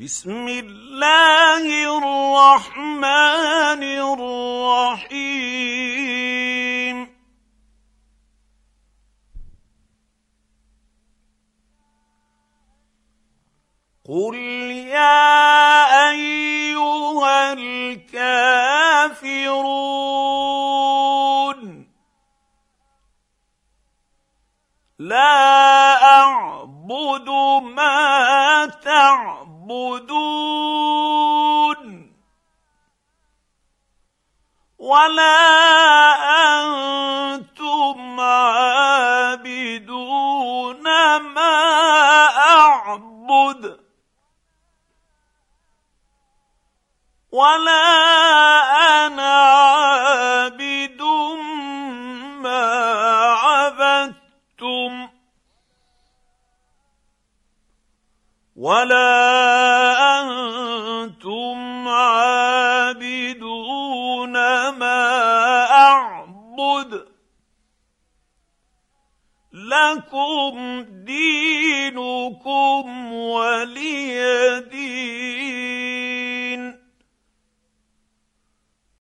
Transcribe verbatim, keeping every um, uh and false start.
بسم الله الرحمن الرحيم قل يا أيها الكافرون لا أعبد ما تعبدون ولا أنتم عابدون ما أعبد ولا أنا عابد ما عبدتم ولا أنتم عابدون ما أعبد لكم دينكم ولي دين.